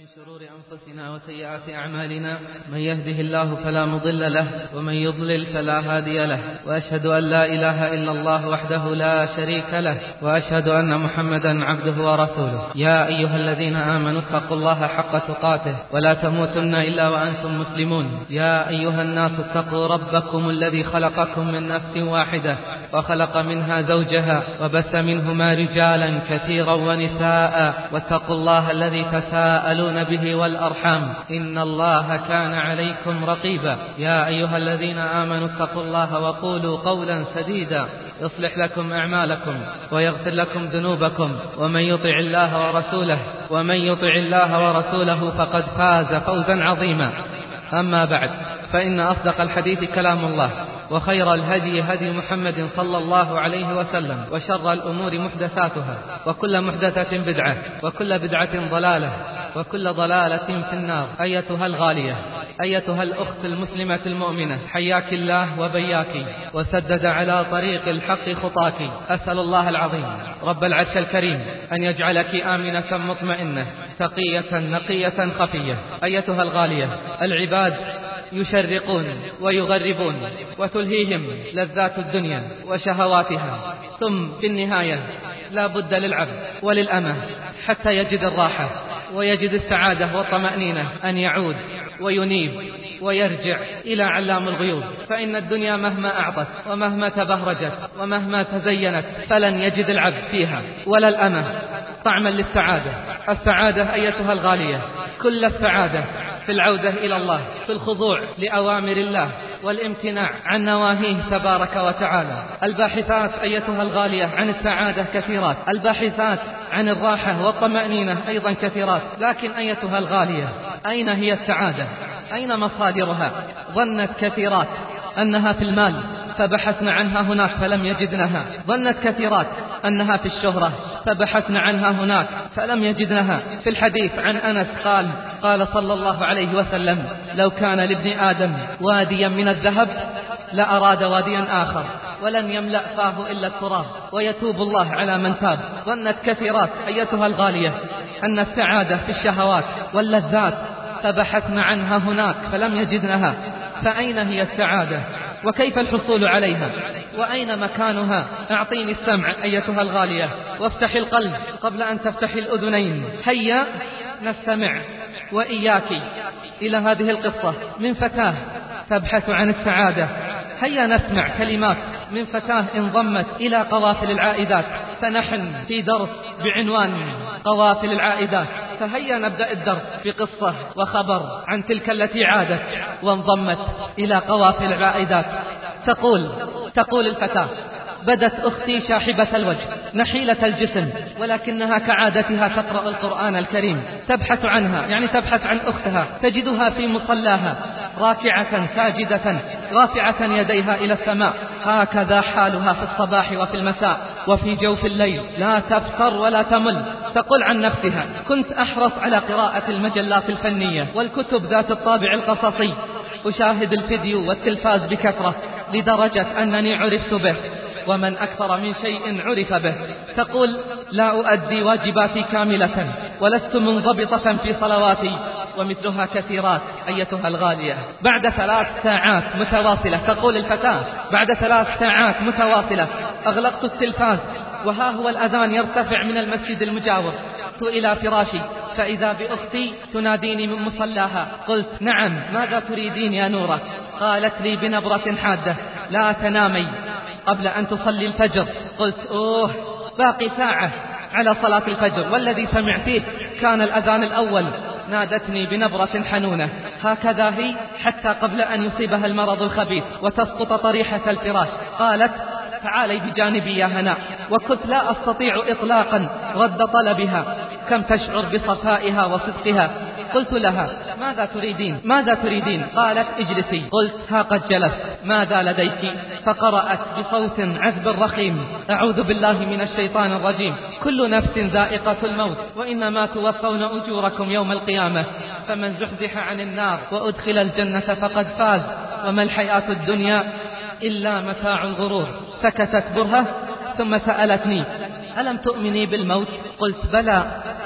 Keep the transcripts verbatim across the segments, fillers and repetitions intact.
شرور أنفسنا وسيئات أعمالنا، من يهده الله فلا مضل له ومن يضلل فلا هادي له، وأشهد أن لا إله إلا الله وحده لا شريك له، وأشهد أن محمدا عبده ورسوله. يا أيها الذين آمنوا اتقوا الله حق تقاته ولا تموتن إلا وأنتم مسلمون. يا أيها الناس اتقوا ربكم الذي خلقكم من نفس واحدة وخلق منها زوجها وبث منهما رجالا كثيرا ونساء، واتقوا الله الذي تساءلون به والأرحام إن الله كان عليكم رقيبا. يا أيها الذين آمنوا اتقوا الله وقولوا قولا سديدا يصلح لكم أعمالكم ويغفر لكم ذنوبكم، ومن يطع الله ورسوله ومن يطع الله ورسوله فقد فاز فوزا عظيما. أما بعد، فإن أصدق الحديث كلام الله، وخير الهدي هدي محمد صلى الله عليه وسلم، وشر الأمور محدثاتها، وكل محدثة بدعة، وكل بدعة ضلالة، وكل ضلالة في النار. أيتها الغالية، أيتها الأخت المسلمة المؤمنة، حياك الله وبياك وسدد على طريق الحق خطاك. أسأل الله العظيم رب العرش الكريم أن يجعلك آمنة مطمئنة تقية نقية خفية. أيتها الغالية، العباد يشرقون ويغربون وتلهيهم لذات الدنيا وشهواتها، ثم في النهاية لا بد للعبد وللأمة حتى يجد الراحة ويجد السعادة والطمأنينة أن يعود وينيب ويرجع إلى علام الغيوب. فإن الدنيا مهما أعطت ومهما تبهرجت ومهما تزينت فلن يجد العبد فيها ولا الأمة طعما للسعادة. السعادة أيتها الغالية، كل السعادة في العودة إلى الله، في الخضوع لأوامر الله والامتناع عن نواهيه تبارك وتعالى. الباحثات أيتها الغالية عن السعادة كثيرات، الباحثات عن الراحة والطمأنينة أيضا كثيرات، لكن أيتها الغالية، أين هي السعادة؟ أين مصادرها؟ ظنت كثيرات أنها في المال فبحثنا عنها هناك فلم يجدنها، ظنت كثيرات أنها في الشهرة فبحثنا عنها هناك فلم يجدنها. في الحديث عن أنس قال قال صلى الله عليه وسلم: لو كان لابن آدم واديا من الذهب لأراد واديا آخر ولن يملأ فاه إلا التراب ويتوب الله على من تاب. ظنت كثيرات أيتها الغالية أن السعادة في الشهوات واللذات فبحثنا عنها هناك فلم يجدنها. فأين هي السعادة؟ وكيف الحصول عليها؟ وأين مكانها؟ أعطيني السمع أيتها الغالية وافتح القلب قبل أن تفتح الأذنين. هيا نستمع وإياك إلى هذه القصة من فتاة تبحث عن السعادة. هيا نسمع كلمات من فتاة انضمت إلى قوافل العائدات، فنحن في درس بعنوان قوافل العائدات. فهيا نبدأ الدرس بقصة وخبر عن تلك التي عادت وانضمت إلى قوافل العائدات. تقول تقول الفتاة: بدت أختي شاحبة الوجه نحيلة الجسم، ولكنها كعادتها تقرأ القرآن الكريم، تبحث عنها، يعني تبحث عن أختها، تجدها في مصلاها راكعة ساجدة رافعة يديها إلى السماء. هكذا حالها في الصباح وفي المساء وفي جوف الليل، لا تفتر ولا تمل. تقول عن نفسها: كنت أحرص على قراءة المجلات الفنية والكتب ذات الطابع القصصي، أشاهد الفيديو والتلفاز بكثرة لدرجة أنني عرفت به، ومن أكثر من شيء عرف به. تقول: لا أؤدي واجباتي كاملة ولست منضبطة في صلواتي، ومثلها كثيرات أيتها الغالية. بعد ثلاث ساعات متواصلة، تقول الفتاة: بعد ثلاث ساعات متواصلة أغلقت التلفاز، وها هو الأذان يرتفع من المسجد المجاور، إلى فراشي فإذا بأختي تناديني من مصلاها. قلت: نعم، ماذا تريدين يا نورة؟ قالت لي بنبرة حادة: لا تنامي قبل أن تصلي الفجر. قلت: أوه، باقي ساعة على صلاة الفجر، والذي سمعتيه كان الأذان الأول. نادتني بنبرة حنونة، هكذا هي حتى قبل أن يصيبها المرض الخبيث وتسقط طريحة الفراش. قالت: تعالي بجانبي يا هناء. وكنت لا أستطيع إطلاقا رد طلبها، كم تشعر بصفائها وصدقها. قلت لها: ماذا تريدين؟ ماذا تريدين؟ قالت: اجلسي. قلت: ها قد جلست، ماذا لديك؟ فقرأت بصوت عذب رخيم: أعوذ بالله من الشيطان الرجيم، كل نفس ذائقة الموت وإنما توفون أجوركم يوم القيامة، فمن زحزح عن النار وأدخل الجنة فقد فاز، وما الحياة الدنيا إلا متاع الغرور. سكتت برهة ثم سألتني: ألم تؤمني بالموت؟ قلت بلى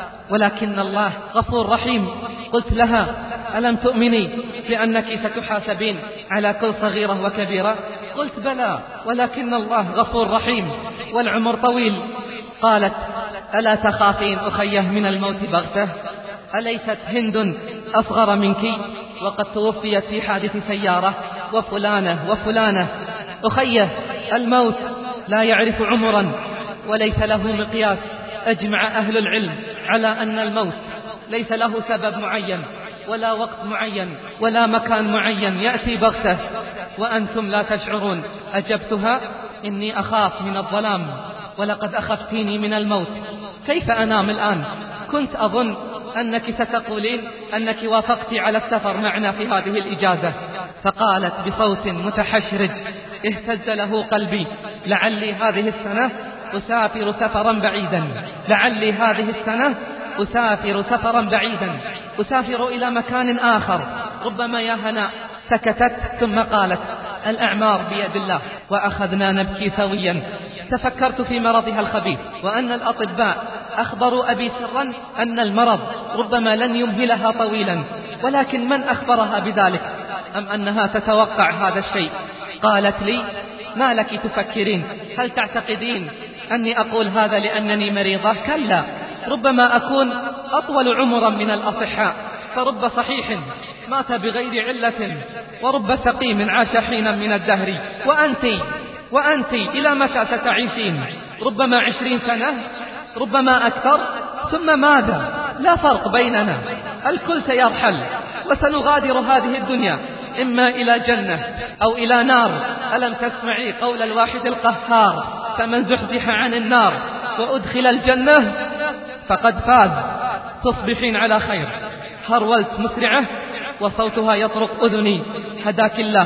ولكن الله غفور رحيم. قلت لها ألم تؤمني بأنك ستحاسبين على كل صغيرة وكبيرة؟ قلت بلى ولكن الله غفور رحيم والعمر طويل. قالت ألا تخافين أخيه من الموت بغته؟ أليست هند أصغر منك وقد توفيت في حادث سيارة وفلانة وفلانة؟ أخيه الموت لا يعرف عمرا وليس له مقياس. أجمع أهل العلم على أن الموت ليس له سبب معين ولا وقت معين ولا مكان معين، يأتي بغته وأنتم لا تشعرون. أجبتها إني أخاف من الظلام ولقد أخفتيني من الموت، كيف أنام الآن؟ كنت أظن أنك ستقولين أنك وافقت على السفر معنا في هذه الإجازة. فقالت بصوت متحشرج اهتز له قلبي لعلي هذه السنة أسافر سفرا بعيدا، لعلي هذه السنة أسافر سفرا بعيدا، أسافر إلى مكان آخر ربما يا هناء. سكتت ثم قالت الأعمار بيد الله. وأخذنا نبكي سويا. تفكرت في مرضها الخبيث وأن الأطباء أخبروا أبي سرا أن المرض ربما لن يمهلها طويلا، ولكن من أخبرها بذلك؟ أم أنها تتوقع هذا الشيء؟ قالت لي ما لك تفكرين؟ هل تعتقدين أني أقول هذا لأنني مريضة؟ كلا، ربما أكون أطول عمرا من الأصحاء، فرب صحيح مات بغير علة ورب سقيم عاش حينا من الدهر. وأنت وأنت إلى متى ستعيشين؟ ربما عشرين سنة، ربما أكثر، ثم ماذا؟ لا فرق بيننا، الكل سيرحل وسنغادر هذه الدنيا إما إلى جنة أو إلى نار. ألم تسمعي قول الواحد القهار فمن زحزح عن النار وأدخل الجنة فقد فاز. تصبحين على خير. هرولت مسرعة وصوتها يطرق أذني. هداك الله.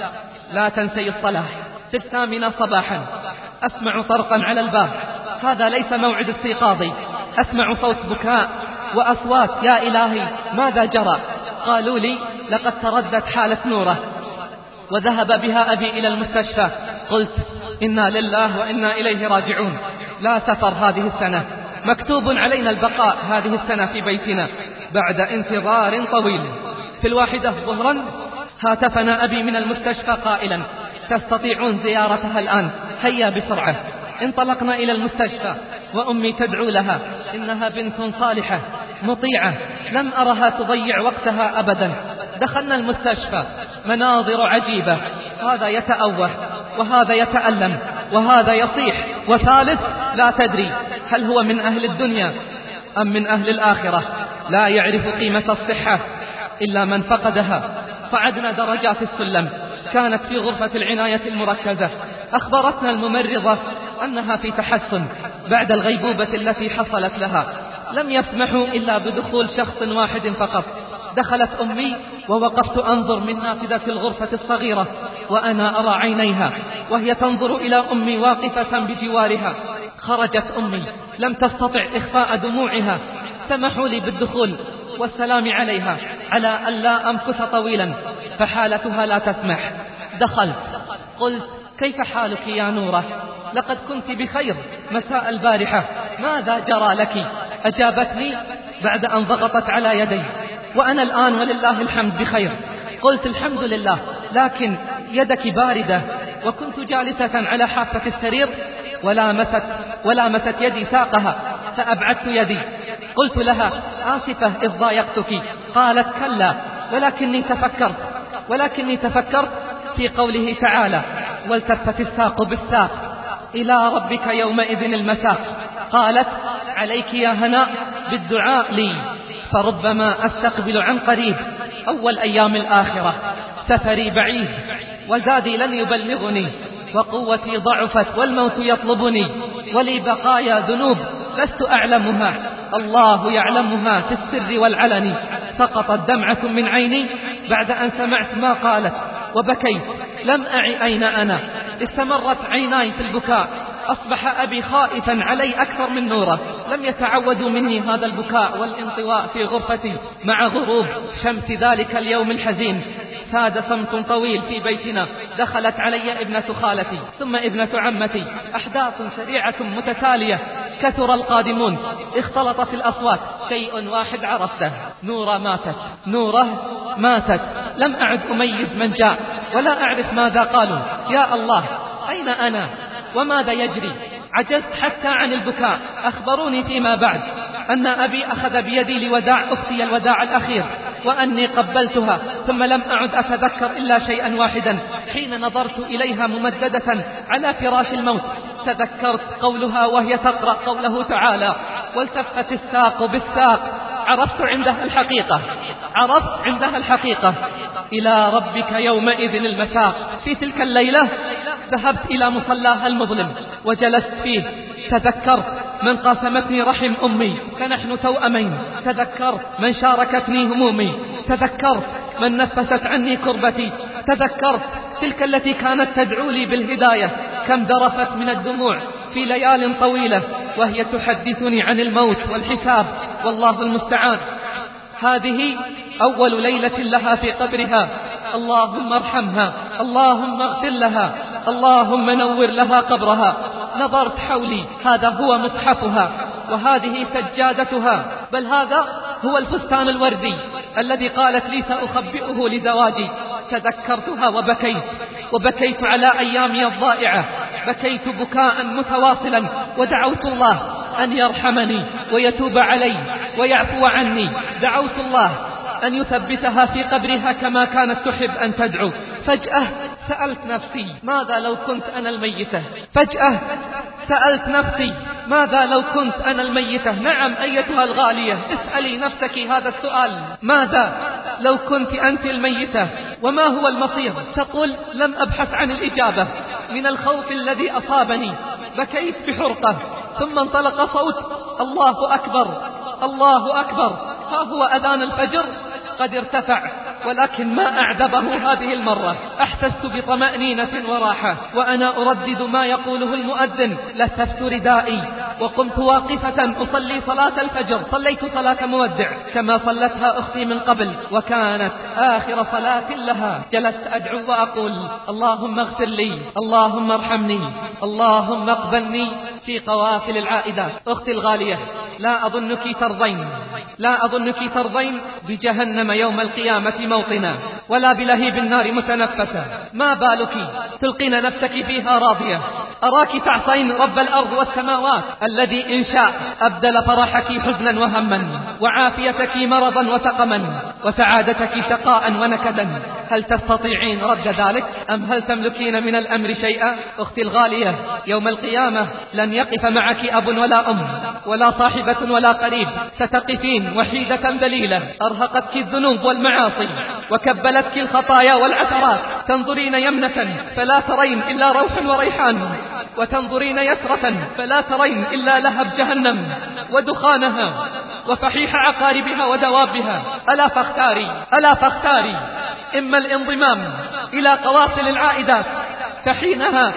لا تنسي الصلاة. في الثامنة صباحا أسمع طرقا على الباب. هذا ليس موعد استيقاظي. أسمع صوت بكاء وأصوات. يا إلهي ماذا جرى؟ قالوا لي لقد تردت حالة نوره وذهب بها أبي إلى المستشفى. قلت إنا لله وإنا إليه راجعون. لا سفر هذه السنة، مكتوب علينا البقاء هذه السنة في بيتنا بعد انتظار طويل. في الواحدة ظهرا هاتفنا أبي من المستشفى قائلا تستطيعون زيارتها الآن، هيا بسرعة. انطلقنا إلى المستشفى وأمي تدعو لها، إنها بنت صالحة مطيعة لم أرها تضيع وقتها أبدا. دخلنا المستشفى، مناظر عجيبة، هذا يتأوه وهذا يتألم وهذا يصيح وثالث لا تدري هل هو من أهل الدنيا أم من أهل الآخرة. لا يعرف قيمة الصحة إلا من فقدها. صعدنا درجات السلم، كانت في غرفة العناية المركزة. أخبرتنا الممرضة أنها في تحسن بعد الغيبوبة التي حصلت لها. لم يسمحوا إلا بدخول شخص واحد فقط. دخلت أمي ووقفت أنظر من نافذة الغرفة الصغيرة وأنا أرى عينيها وهي تنظر إلى أمي واقفة بجوارها. خرجت أمي لم تستطع إخفاء دموعها. سمحوا لي بالدخول والسلام عليها على أن لا أمكث طويلا فحالتها لا تسمح. دخلت قلت كيف حالك يا نورة؟ لقد كنت بخير مساء البارحة، ماذا جرى لك؟ أجابتني بعد أن ضغطت على يدي وأنا الآن ولله الحمد بخير. قلت الحمد لله، لكن يدك باردة. وكنت جالسة على حافة السرير ولامست, ولامست يدي ساقها فأبعدت يدي. قلت لها آسفة إذ ضايقتك. قالت كلا، ولكني تفكرت ولكني تفكرت في قوله تعالى والتفت الساق بالساق إلى ربك يومئذ المساق. قالت عليك يا هناء بالدعاء لي، فربما أستقبل عن قريب أول أيام الآخرة. سفري بعيد وزادي لن يبلغني وقوتي ضعفت والموت يطلبني ولي بقايا ذنوب لست أعلمها، الله يعلمها في السر والعلن. سقطت دمعة من عيني بعد أن سمعت ما قالت وبكيت. لم أعي أين أنا، استمرت عيناي في البكاء. أصبح أبي خائفا علي أكثر من نوره. لم يتعودوا مني هذا البكاء والانطواء في غرفتي مع غروب شمس ذلك اليوم الحزين. ساد صمت طويل في بيتنا. دخلت علي ابنة خالتي ثم ابنة عمتي، أحداث سريعة متتالية كثر القادمون، اختلطت الأصوات، شيء واحد عرفته: نورة ماتت، نورة ماتت. لم أعد أميز من جاء ولا أعرف ماذا قالوا. يا الله، أين أنا وماذا يجري؟ عجزت حتى عن البكاء. أخبروني فيما بعد أن أبي أخذ بيدي لوداع أختي الوداع الأخير، وأني قبلتها، ثم لم أعد أتذكر إلا شيئا واحدا: حين نظرت إليها ممددة على فراش الموت تذكرت قولها وهي تقرأ قوله تعالى: والتفت الساق بالساق. عرفت عندها الحقيقة، عرفت عندها الحقيقة. إلى ربك يومئذ المساق. في تلك الليلة ذهبت إلى مصلاها المظلم وجلست فيه. تذكرت من قاسمتني رحم أمي فنحن توأمين. تذكرت من شاركتني همومي. تذكرت من نفست عني كربتي. تذكرت تلك التي كانت تدعو لي بالهداية، كم ذرفت من الدموع في ليال طويلة وهي تحدثني عن الموت والحساب، والله المستعان. هذه أول ليلة لها في قبرها. اللهم ارحمها، اللهم اغفر لها، اللهم نور لها قبرها. نظرت حولي، هذا هو مصحفها وهذه سجادتها، بل هذا هو الفستان الوردي الذي قالت لي سأخبئه لزواجي. تذكرتها وبكيت، وبكيت على أيامي الضائعة، بكيت بكاء متواصلا، ودعوت الله أن يرحمني ويتوب علي ويعفو عني. دعوت الله أن يثبتها في قبرها كما كانت تحب أن تدعو. فجأة سألت نفسي: ماذا لو كنت أنا الميتة؟ فجأة سألت نفسي: ماذا لو كنت أنا الميتة؟ نعم أيتها الغالية، اسألي نفسك هذا السؤال: ماذا لو كنت أنت الميتة؟ وما هو المصير؟ تقول: لم أبحث عن الإجابة من الخوف الذي أصابني. بكيت بحرقة، ثم انطلق صوت: الله أكبر، الله أكبر. ها هو أذان الفجر قد ارتفع، ولكن ما أعذبه هذه المرة. أحسست بطمأنينة وراحة وأنا أردد ما يقوله المؤذن. لتفت ردائي وقمت واقفة أصلي صلاة الفجر. صليت صلاة مودع كما صلتها أختي من قبل، وكانت آخر صلاة لها. جلست أدعو وأقول: اللهم اغفر لي، اللهم ارحمني، اللهم اقبلني في قوافل العائدات. أختي الغالية، لا أظنك ترضين، لا أظنك ترضين بجهنم يوم القيامة موطنا، ولا بلهيب النار متنفسة. ما بالك تلقين نفسك فيها راضية؟ أراك تعصين رب الأرض والسماوات الذي إن شاء أبدل فرحك حزنا وهما، وعافيتك مرضا وسقما، وسعادتك شقاء ونكدا. هل تستطيعين رد ذلك، أم هل تملكين من الأمر شيئا؟ أختي الغالية، يوم القيامة لن يقف معك أب ولا أم ولا صاحبة ولا قريب. ستقفين وحيدة ذليلة، أرهقتك الذنوب والمعاصي وكبلتك الخطايا والعثرات. تنظرين يمنة فلا ترين إلا روح وريحان، وتنظرين يسرة فلا ترين إلا لهب جهنم ودخانها وفحيح عقاربها ودوابها. ألا فاختاري، ألا فاختاري، إما الانضمام إلى قوافل العائدات فحينها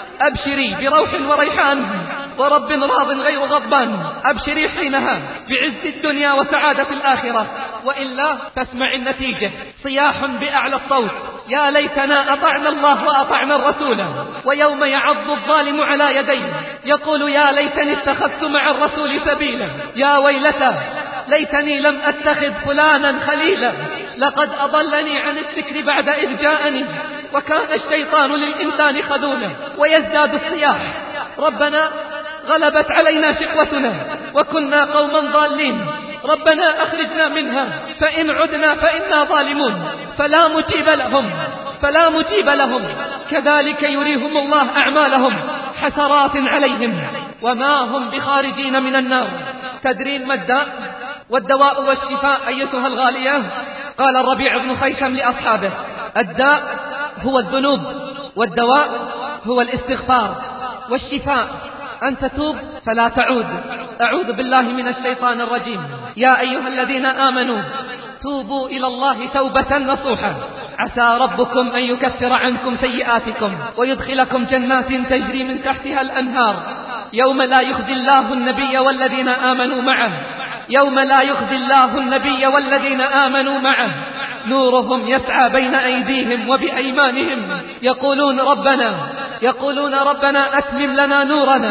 أبشري بروح وريحان ورب راض غير غضبان. أبشري حينها بعز الدنيا وسعادة الآخرة، وإلا فاسمع النتيجة: صياح بأعلى الصوت: يا ليتنا أطعنا الله وأطعنا الرسول. ويوم يعض الظالم على يديه يقول: يا ليتني اتخذت مع الرسول سبيلا. يا ويلتى ليتني لم أتخذ فلانا خليلا، لقد أضلني عن الذكر بعد إذ جاءني، وكان الشيطان للإنسان خذولا. ويزداد الصياح: ربنا غلبت علينا شقوتنا وكنا قوما ضالين، ربنا أخرجنا منها فإن عدنا فإنا ظالمون. فلا مجيب لهم، فلا مجيب لهم. كذلك يريهم الله أعمالهم حسرات عليهم وما هم بخارجين من النار. تدرين ما الداء والدواء والشفاء أيتها الغالية؟ قال الربيع بن خيثم لأصحابه: الداء هو الذنوب، والدواء هو الاستغفار، والشفاء أن تتوب فلا تعود. أعوذ بالله من الشيطان الرجيم. يا أيها الذين آمنوا توبوا إلى الله توبة نصوحا عسى ربكم أن يكفر عنكم سيئاتكم ويدخلكم جنات تجري من تحتها الأنهار يوم لا يخزي الله النبي والذين آمنوا معه يوم لا يخزي الله النبي والذين آمنوا معه نورهم يسعى بين أيديهم وبأيمانهم يقولون ربنا يقولون ربنا أتمم لنا نورنا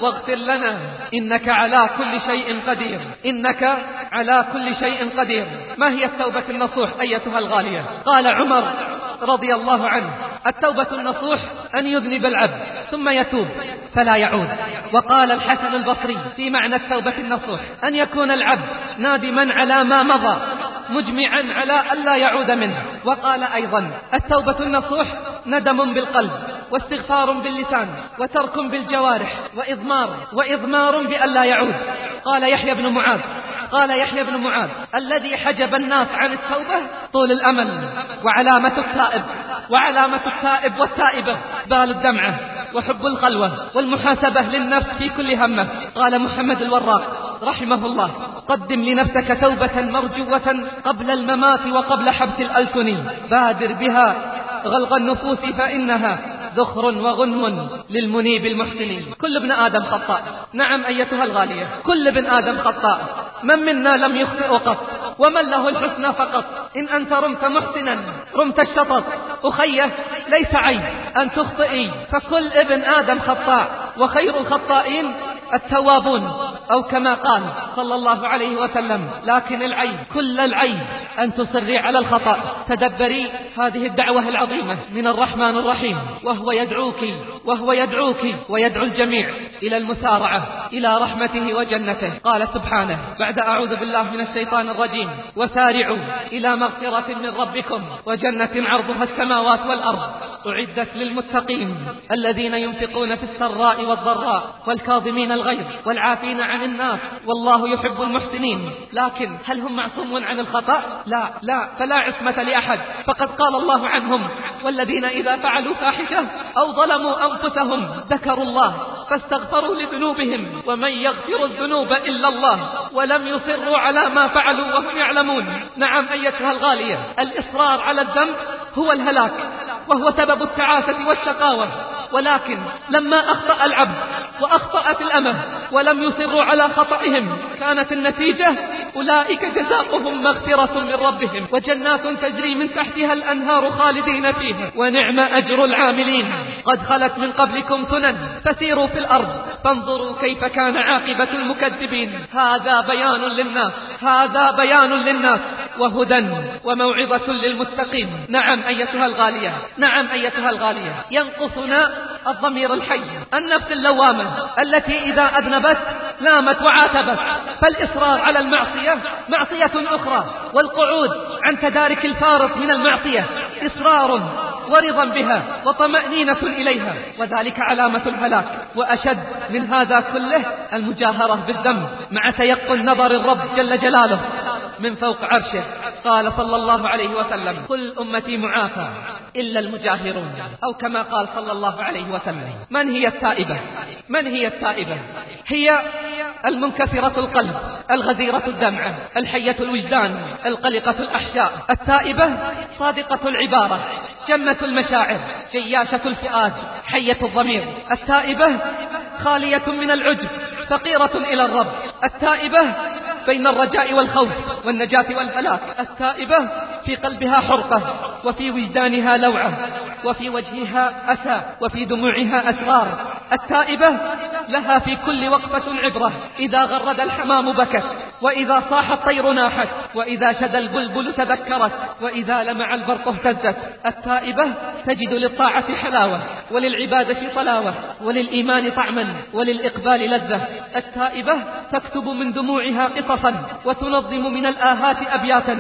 واغفر لنا إنك على كل شيء قدير، إنك على كل شيء قدير. ما هي التوبة النصوح أيتها الغالية؟ قال عمر رضي الله عنه: التوبة النصوح أن يذنب العبد ثم يتوب فلا يعود. وقال الحسن البصري في معنى التوبة النصوح: أن يكون العبد نادما على ما مضى مجمعا على ألا يعود منه. وقال أيضا: التوبة النصوح ندم بالقلب واستغفار باللسان وترك بالجوارح وإضمار وإضمار بألا يعود. قال يحيى بن معاذ قال يحيى بن معاذ الذي حجب الناس عن التوبة طول الأمل، وعلامة التائب وعلامة التائب والتائبة بال الدمعة وحب الخلوة والمحاسبة للنفس في كل همة. قال محمد الوراق رحمه الله: قدم لنفسك توبة مرجوة قبل الممات وقبل حبس الألسن، بادر بها غلغ النفوس فإنها ذخر وغنم للمنيب المحسن. كل ابن آدم خطاء، نعم أيتها الغالية، كل ابن آدم خطاء، من منا لم يخطئ قط، ومن له الحسنى فقط. إن أنت رمت محسنا رمت الشطط، أخيه ليس عيب أن تخطئي، فكل ابن آدم خطاء، وخير الخطائين التوابون، أو كما قال صلى الله عليه وسلم: لكن العيب كل العيب أن تصري على الخطأ. تدبري هذه الدعوة العظيمة من الرحمن الرحيم، وهو يدعوك وهو يدعوك ويدعو الجميع إلى المسارعة إلى رحمته وجنته. قال سبحانه بعد أعوذ بالله من الشيطان الرجيم: وسارعوا إلى مغفرة من ربكم وجنة عرضها السماوات والأرض أعدت للمتقين الذين ينفقون في السراء والضراء والكاظمين الغيظ والعافين عن الناس والله يحب المحسنين. لكن هل هم معصومون عن الخطأ؟ لا لا فلا عصمة لأحد، فقد قال الله عنهم: والذين إذا فعلوا فاحشة أو ظلموا أنفسهم ذكروا الله فاستغفروا لذنوبهم ومن يغفر الذنوب إلا الله ولم يصروا على ما فعلوا وهم يعلمون. نعم أيتها الغالية، الإصرار على الذنب هو الهلاك وهو سبب التعاسة والشقاوة. ولكن لما أخطأ العبد وأخطأت الأمة ولم يصروا على خطئهم كانت النتيجة: أولئك جزاؤهم مغفرة من ربهم وجنات تجري من تحتها الأنهار خالدين فيها ونعم أجر العاملين. قد خلت من قبلكم سنن فسيروا في الأرض فانظروا كيف كان عاقبة المكذبين. هذا بيان للناس هذا بيان للناس وهدى وموعظة للمتقين. نعم أيتها الغالية نعم أيتها الغالية ينقصنا الضمير الحي، النفس اللوامة التي إذا أذنبت لامت وعاتبت. فالإصرار على المعصية معصية أخرى، والقعود عن تدارك الفارط من المعصية إصرار ورضا بها وطمأنينة إليها، وذلك علامة الهلاك. وأشد من هذا كله المجاهرة بالذنب مع تيقن نظر الرب جل جلاله من فوق عرشه. قال صلى الله عليه وسلم: كل أمتي معافى إلا المجاهرون، أو كما قال صلى الله عليه وسلم. من هي التائبة؟ من هي التائبة؟ هي المنكسرة القلب، الغزيرة الدمعة، الحية الوجدان، القلقة الأحشاء. التائبة صادقة العبارة، جمة المشاعر، جياشة الفؤاد، حية الضمير. التائبة خالية من العجب، فقيرة إلى الرب. التائبة بين الرجاء والخوف والنجاة والهلاك. التائبة في قلبها حرقة وفي وجدانها لوعة وفي وجهها أسى وفي دموعها أسرار. التائبة لها في كل وقفة عبرة، إذا غرد الحمام بكت، وإذا صاح الطير ناحت، وإذا شد البلبل تذكرت، وإذا لمع البرق اهتزت. التائبة تجد للطاعة حلاوة وللعبادة طلاوة وللإيمان طعما وللإقبال لذة. التائبة تكتب من دموعها قصصا وتنظم من الآهات أبياتا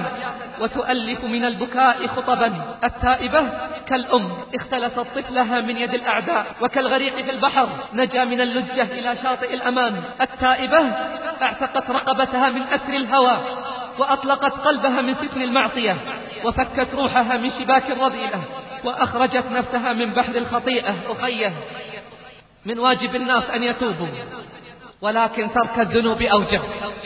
وتؤلف من البكاء خطبا. التائبة كالأم اختلست طفلها من يد الأعداء، وكالغريق في البحر نجا من اللجة إلى شاطئ الأمان. التائبة اعتقت رقبتها من أسر الهوى وأطلقت قلبها من سفن المعصية، وفكت روحها من شباك الرذيلة، وأخرجت نفسها من بحر الخطيئة. أخيه، من واجب الناس أن يتوبوا، ولكن ترك الذنوب أوجب،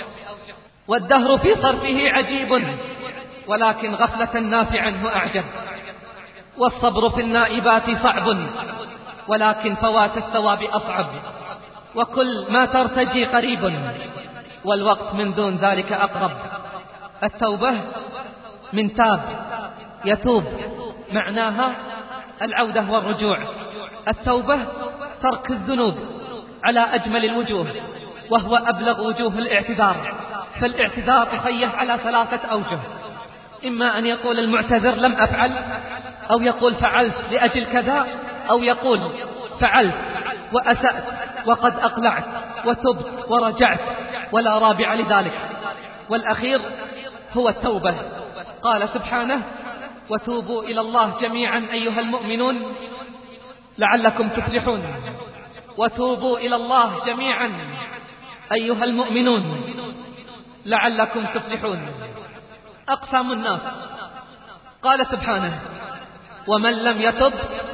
والدهر في صرفه عجيب، ولكن غفلة الناس عنه أعجب. والصبر في النائبات صعب، ولكن فوات الثواب أصعب. وكل ما ترتجي قريب، والوقت من دون ذلك أقرب. التوبة من تاب يتوب، معناها العودة والرجوع. التوبة ترك الذنوب على أجمل الوجوه، وهو أبلغ وجوه الاعتذار. فالاعتذار أخيه على ثلاثة أوجه: إما أن يقول المعتذر لم أفعل، أو يقول فعلت لأجل كذا، أو يقول فعلت وأسأت وقد أقلعت وتبت ورجعت، ولا رابع لذلك. والأخير هو التوبة. قال سبحانه: وتوبوا إلى الله جميعا أيها المؤمنون لعلكم تفلحون. وتوبوا إلى الله جميعا أيها المؤمنون لعلكم تفلحون. أقسام الناس. قال سبحانه: ومن لم يتب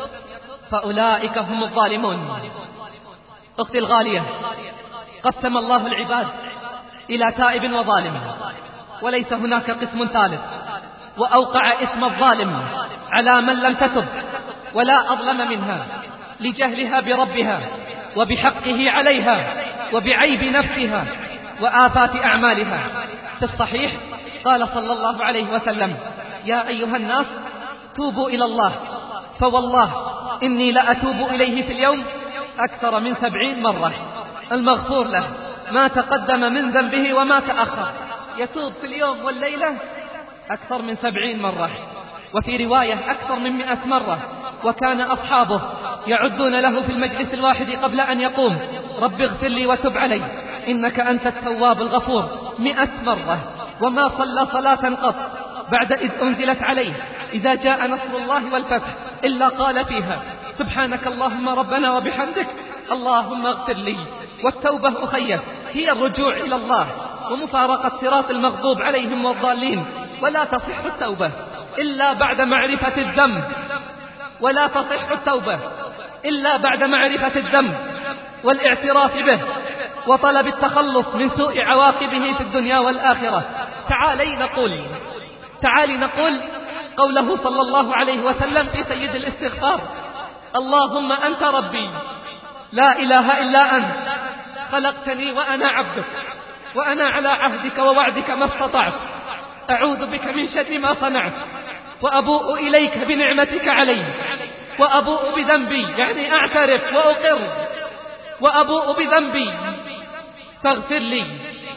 فأولئك هم الظالمون. أختي الغالية، قسم الله العباد إلى تائب وظالم، وليس هناك قسم ثالث، وأوقع اسم الظالم على من لم تتب ولا أظلم منها لجهلها بربها وبحقه عليها وبعيب نفسها وآفات أعمالها. في الصحيح قال صلى الله عليه وسلم: يا أيها الناس توبوا إلى الله، فوالله إني لأتوب إليه في اليوم أكثر من سبعين مرة. المغفور له ما تقدم من ذنبه وما تأخر يتوب في اليوم والليلة أكثر من سبعين مرة، وفي رواية أكثر من مئة مرة. وكان أصحابه يعدون له في المجلس الواحد قبل أن يقوم: رب اغفر لي وتب علي إنك أنت التواب الغفور، مئة مرة. وما صلى صلاة قط بعد إذ أنزلت عليه إذا جاء نصر الله والفتح إلا قال فيها: سبحانك اللهم ربنا وبحمدك اللهم اغفر لي. والتوبة أخيه هي الرجوع إلى الله ومفارقة صراط المغضوب عليهم والضالين. ولا تصح التوبة إلا بعد معرفة الذنب، ولا تصح التوبة إلا بعد معرفة الذنب والاعتراف به وطلب التخلص من سوء عواقبه في الدنيا والآخرة. تعالي نقول تعالي نقول قوله صلى الله عليه وسلم في سيد الاستغفار: اللهم أنت ربي لا إله إلا أنت، خلقتني وأنا عبدك، وأنا على عهدك ووعدك ما استطعت، أعوذ بك من شر ما صنعت، وأبوء إليك بنعمتك علي، وأبوء بذنبي، يعني أعترف وأقر، وأبوء بذنبي فاغفر لي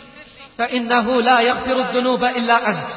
فإنه لا يغفر الذنوب إلا أنت.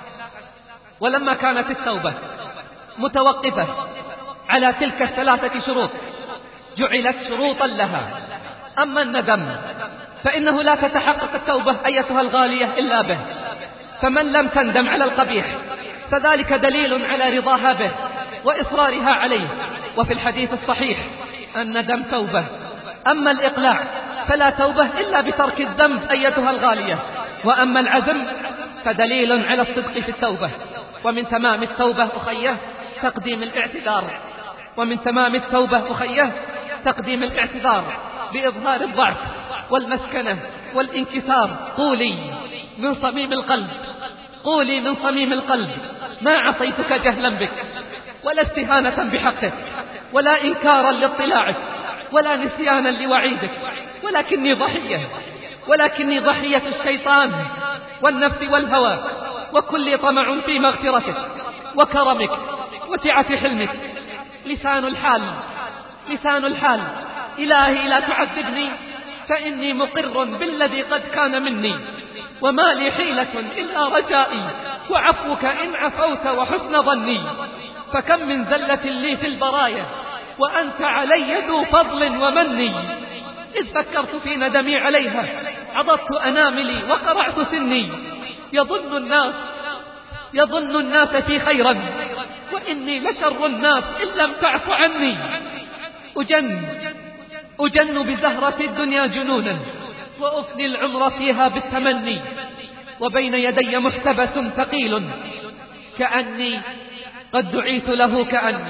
ولما كانت التوبة متوقفة على تلك الثلاثة شروط جعلت شروطا لها. أما الندم فإنه لا تتحقق التوبة أيتها الغالية إلا به، فمن لم تندم على القبيح فذلك دليل على رضاها به وإصرارها عليه. وفي الحديث الصحيح: الندم توبة، أما الإقلاع فلا توبة إلا بترك الذنب أيتها الغالية. وأما العزم فدليل على الصدق في التوبة. ومن تمام التوبة أخيه تقديم الاعتذار، ومن تمام التوبة أخيه تقديم الاعتذار بإظهار الضعف والمسكنة والانكسار. قولي من صميم القلب قولي من صميم القلب: ما عصيتك جهلا بك، ولا استهانة بحقك، ولا إنكارا لاطلاعك، ولا نسيانا لوعيدك، ولكني ضحية ولكني ضحية الشيطان والنفس والهوى، وكل طمع في مغفرتك وكرمك وسعة حلمك. لسان الحال لسان الحال: إلهي لا تعذبني فإني مقر بالذي قد كان مني، وما لي حيلة إلا رجائي، وعفوك إن عفوت وحسن ظني. فكم من زلة لي في البرايا وأنت علي ذو فضل ومني. إذ فكرت في ندمي عليها عضدت أناملي وقرعت سني. يظن الناس يظن الناس في خيرا، وإني لشر الناس إن لم تعف عني. أجن أجن بزهرة الدنيا جنونا، وأفني العمر فيها بالتمني، وبين يدي محتبس ثقيل كأني قد دعيت له كأني.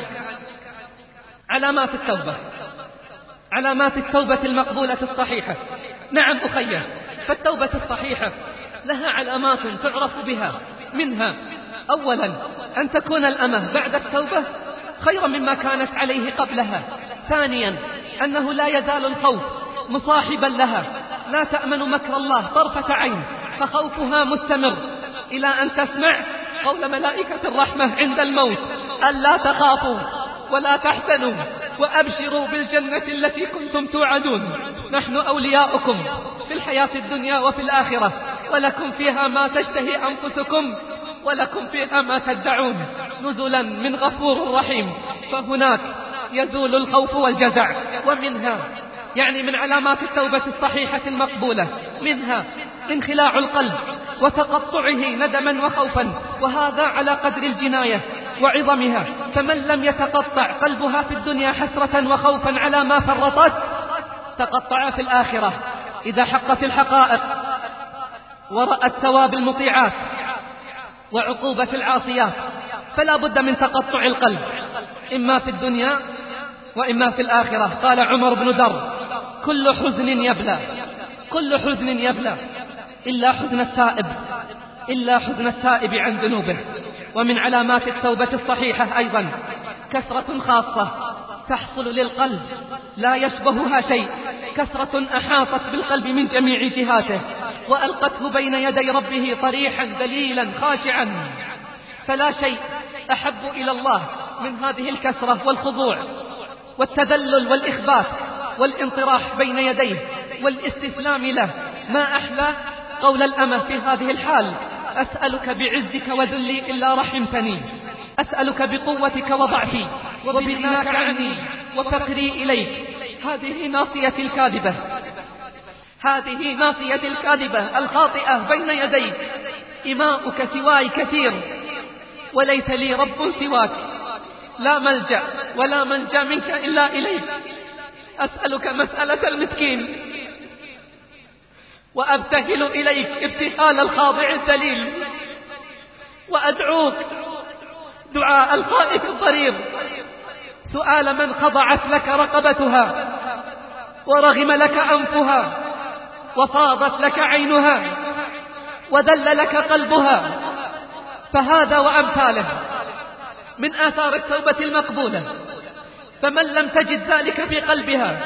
علامات التوبة علامات التوبة المقبولة الصحيحة. نعم أخي، فالتوبة الصحيحة لها علامات تعرف بها. منها: أولا أن تكون الأمة بعد التوبة خيرا مما كانت عليه قبلها. ثانيا أنه لا يزال الخوف مصاحبا لها، لا تأمن مكر الله طرفة عين، فخوفها مستمر إلى أن تسمع قول ملائكة الرحمة عند الموت: ألا تخافوا ولا تحزنوا وأبشروا بالجنة التي كنتم توعدون. نحن أولياؤكم في الحياة الدنيا وفي الآخرة، ولكم فيها ما تشتهي أنفسكم ولكم فيها ما تدعون، نزلا من غفور رحيم. فهناك يزول الخوف والجزع. ومنها يعني من علامات التوبة الصحيحة المقبولة، منها انخلاع القلب وتقطعه ندما وخوفا، وهذا على قدر الجناية وعظمها. فمن لم يتقطع قلبها في الدنيا حسرة وخوفا على ما فرطت، تقطع في الآخرة إذا حقت الحقائق ورأت ثواب المطيعات وعقوبة العاصيات. فلا بد من تقطع القلب، إما في الدنيا وإما في الآخرة. قال عمر بن در: كل حزن يبلى، كل حزن يبلى إلا حزن التائب، إلا حزن التائب عن ذنوبه. ومن علامات التوبة الصحيحة أيضا كثرة خاصة تحصل للقلب لا يشبهها شيء، كثرة أحاطت بالقلب من جميع جهاته وألقته بين يدي ربه طريحا ذليلا خاشعا. فلا شيء أحب إلى الله من هذه الكثرة والخضوع والتذلل والإخبات والانطراح بين يديه والاستسلام له. ما أحلى قول الأمة في هذه الحال: أسألك بعزك وذلي إلا رحمتني، أسألك بقوتك وضعفي وبغناك عني وفقري إليك. هذه ناصيتي الكاذبة، هذه ناصيتي الكاذبة الخاطئة بين يديك. إماؤك سواي كثير وليس لي رب سواك، لا ملجأ ولا منجا منك إلا إليك. أسألك مسألة المسكين وأبتهل إليك ابتهال الخاضع الذليل، وأدعوك دعاء الخائف الضرير، سؤال من خضعت لك رقبتها ورغم لك أنفها وفاضت لك عينها وذل لك قلبها. فهذا وأمثاله من آثار التوبة المقبولة. فمن لم تجد ذلك في قلبها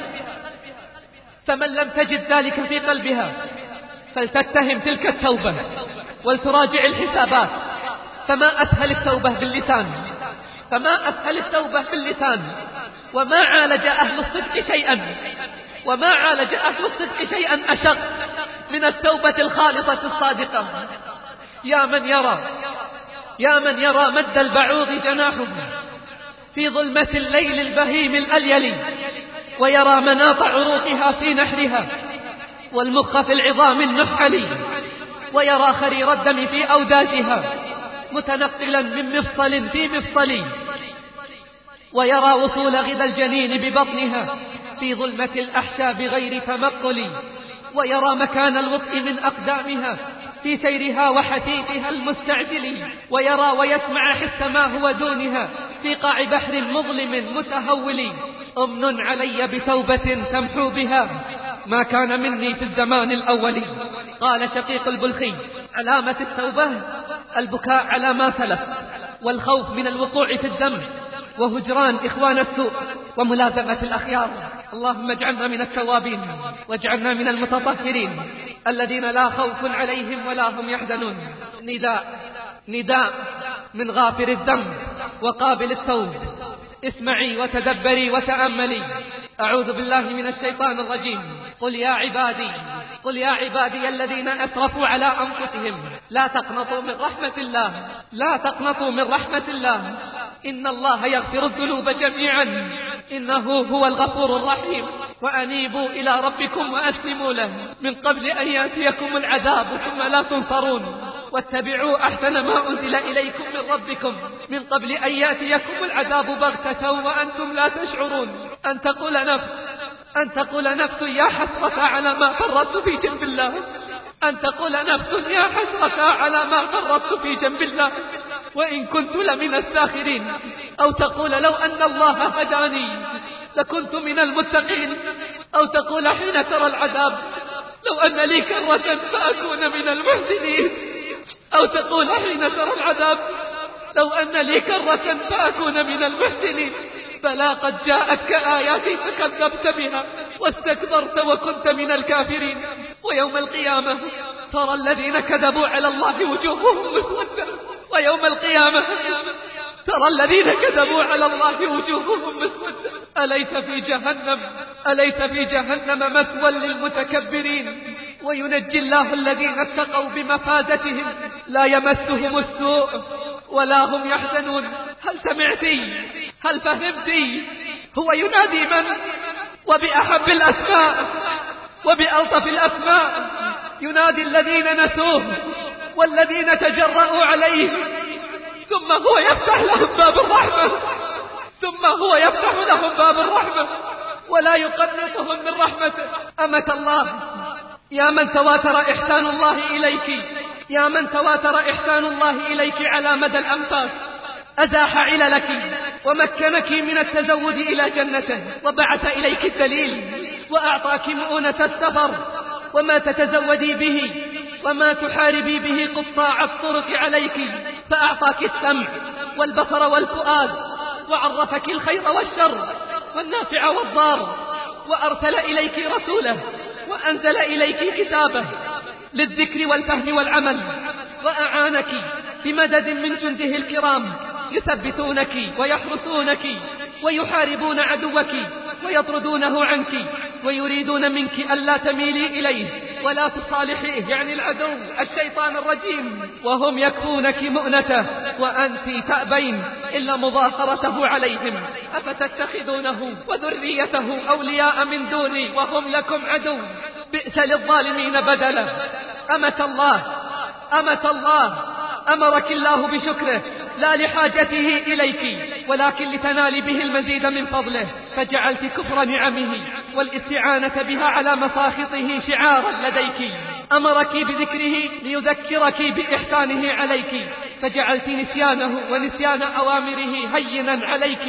فمن لم تجد ذلك في قلبها فلتتهم تلك التوبة ولتراجع الحسابات. فما أسهل التوبة باللسان، فما أسهل التوبة باللسان. وما عالج أهل الصدق شيئا وما عالج أهل الصدق شيئا أشق من التوبة الخالصة الصادقة. يا من يرى يا من يرى مد البعوض جناحه في ظلمة الليل البهيم الأليل، ويرى مناط عروقها في نحرها والمخ في العظام النحلي، ويرى خرير الدم في أوداجها متنقلا من مفصل في مفصل، ويرى وصول غذا الجنين ببطنها في ظلمة الأحشاء بغير تمقل، ويرى مكان الوطء من أقدامها في سيرها وحثيثها المستعجل، ويرى ويسمع حس ما هو دونها في قاع بحر مظلم متهول. أمن علي بتوبة تمحو بها ما كان مني في الزمان الأول. قال شقيق البلخي: علامة التوبة البكاء على ما سلف، والخوف من الوقوع في الذنب، وهجران إخوان السوء، وملازمة الأخيار. اللهم اجعلنا من التوابين، واجعلنا من المتطهرين الذين لا خوف عليهم ولا هم يحزنون. نداء نداء من غافر الذنب وقابل التوب: اسمعي وتدبري وتأملي. أعوذ بالله من الشيطان الرجيم. قل يا عبادي قل يا عبادي الذين أسرفوا على أنفسهم لا تقنطوا من رحمة الله لا تقنطوا من رحمة الله إن الله يغفر الذنوب جميعا إنه هو الغفور الرحيم. وأنيبوا إلى ربكم وأسلموا له من قبل أن يأتيكم العذاب ثم لا تنصرون. واتبعوا أحسن ما أنزل إليكم من ربكم من قبل أن يأتيكم العذاب بغتة وأنتم لا تشعرون. أن تقول نفس أن تقول نفس يا حسرة على ما فرطت في جنب الله أن تقول نفس يا حسرة على ما فرطت في جنب الله وإن كنت لمن الساخرين. أو تقول لو أن الله هداني لكنت من المتقين. أو تقول حين ترى العذاب لو أن لي كرة فأكون من المحسنين. أو تقول حين ترى العذاب لو أن لي كرة فأكون من المحسنين. بلى قد جاءتك آياتي فكذبت بها واستكبرت وكنت من الكافرين. ويوم القيامة ترى الذين كذبوا على الله وجوههم مسودة. ويوم القيامة ترى الذين كذبوا على الله وجوههم مسودة. أليس في جهنم أليس في جهنم مثوى للمتكبرين؟ وينجي الله الذين اتقوا بمفازتهم لا يمسهم السوء ولا هم يحزنون. هل سمعتي؟ هل فهمتي؟ هو ينادي من؟ وبأحب الأسماء وبألطف الأسماء ينادي الذين نسوه والذين تجرأوا عليه، ثم هو يفتح لهم باب الرحمة ثم هو يفتح لهم باب الرحمة ولا يقنطهم من رحمته. أمة الله، يا من تواتر إحسان الله إليك، يا من تواتر إحسان الله إليك على مدى الأنفاس، أزاح عللك ومكنك من التزود إلى جنته، وبعث إليك الدليل وأعطاك مؤونة السفر وما تتزودي به وما تحاربي به قطاع الطرق عليك، فأعطاك السمع والبصر والفؤاد، وعرفك الخير والشر والنافع والضار، وأرسل إليك رسوله وأنزل إليك كتابه للذكر والفهم والعمل، وأعانك بمدد من جنده الكرام يثبتونك ويحرسونك ويحاربون عدوك ويطردونه عنك، ويريدون منك ألا تميلي إليه ولا تصالحيه، يعني العدو الشيطان الرجيم، وهم يكفونك مؤنته وأنت تأبين إلا مظاهرته عليهم. أفتتخذونه وذريته أولياء من دوني وهم لكم عدو، بئس للظالمين بدلا. أمة الله أمة الله أمرك الله بشكره لا لحاجته إليك ولكن لتنالي به المزيد من فضله، فجعلت كفر نعمه والاستعانة بها على مساخطه شعارا لديك. أمرك بذكره ليذكرك بإحسانه عليك، فجعلت نسيانه ونسيان أوامره هينا عليك،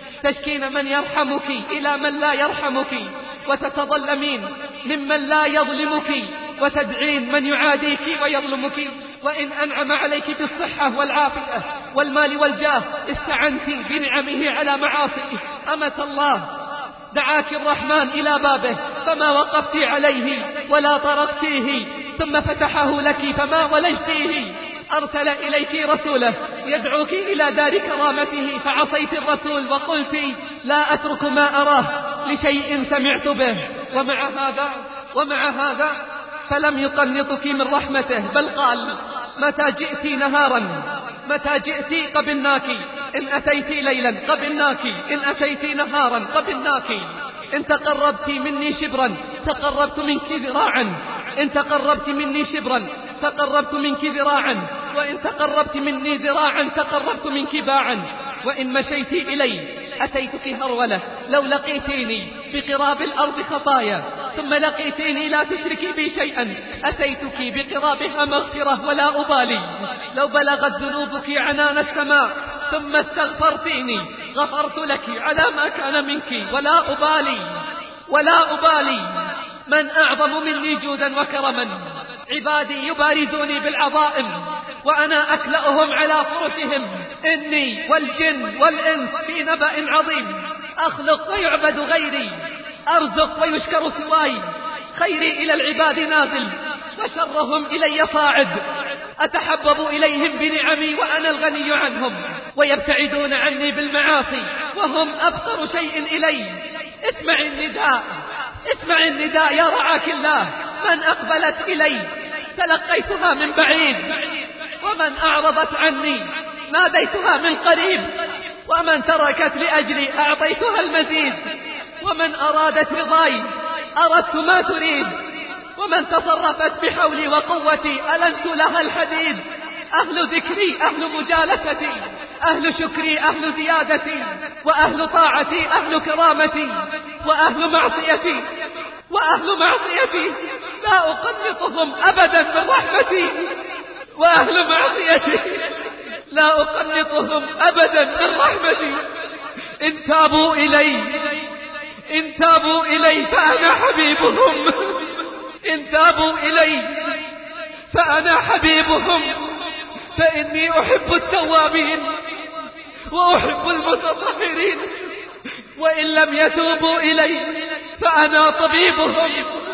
تشكين من يرحمك إلى من لا يرحمك، وتتظلمين ممن لا يظلمك، وتدعين من يعاديك ويظلمك. وإن أنعم عليك بالصحة والعافية والمال والجاه استعنت بنعمه على معاصيه. أمة الله، دعاك الرحمن إلى بابه فما وقفت عليه ولا طرقتيه، ثم فتحه لك فما ولجتيه. أرسل إليك رسوله يدعوك إلى دار كرامته، فعصيت الرسول وقلت لا أترك ما أراه لشيء سمعت به. ومع هذا ومع هذا فلم يقنطك من رحمته، بل قال متى جئت نهارا متى جئت قبلناك، إن أتيت ليلا قبلناك، إن أتيت نهارا قبلناك، إن تقربت مني شبرا تقربت منك ذراعا، إن تقربت مني شبرا تقربت منك ذراعا، وإن تقربت مني ذراعا تقربت منك باعا. وإن مشيت إلي أتيتك هرولة، لو لقيتيني بقراب الأرض خطايا ثم لقيتيني لا تشركي بي شيئا أتيتك بقرابها مغفرة ولا أبالي. لو بلغت ذنوبك عنان السماء ثم استغفرتيني غفرت لك على ما كان منك ولا أبالي ولا أبالي. من أعظم مني جودا وكرما؟ عبادي يبارزوني بالعظائم وأنا أكلأهم على فرشهم. إني والجن والإنس في نبأ عظيم، أخلق ويعبد غيري، أرزق ويشكر سواي، خيري إلى العباد نازل وشرهم إلي صاعد، أتحبب إليهم بنعمي وأنا الغني عنهم، ويبتعدون عني بالمعاصي وهم أفقر شيء إلي. اسمع النداء اسمع النداء يا رعاك الله. من أقبلت إلي تلقيتها من بعيد، ومن أعرضت عني ناديتها من قريب، ومن تركت لأجلي أعطيتها المزيد، ومن أرادت رضاي أردت ما تريد، ومن تصرفت بحولي وقوتي ألنت لها الحديد. أهل ذكري أهل مجالستي، أهل شكري أهل زيادتي، وأهل طاعتي أهل كرامتي، وأهل معصيتي وأهل معصيتي لا أقنطهم أبدا من رحمتي، وأهل معصيتي لا أقنطهم أبدا من رحمتي. إن تابوا إلي إن تابوا إلي فأنا حبيبهم إن تابوا إلي فأنا حبيبهم، فإني أحب التوابين وأحب المتطهرين، وإن لم يتوبوا إلي فأنا طبيبهم.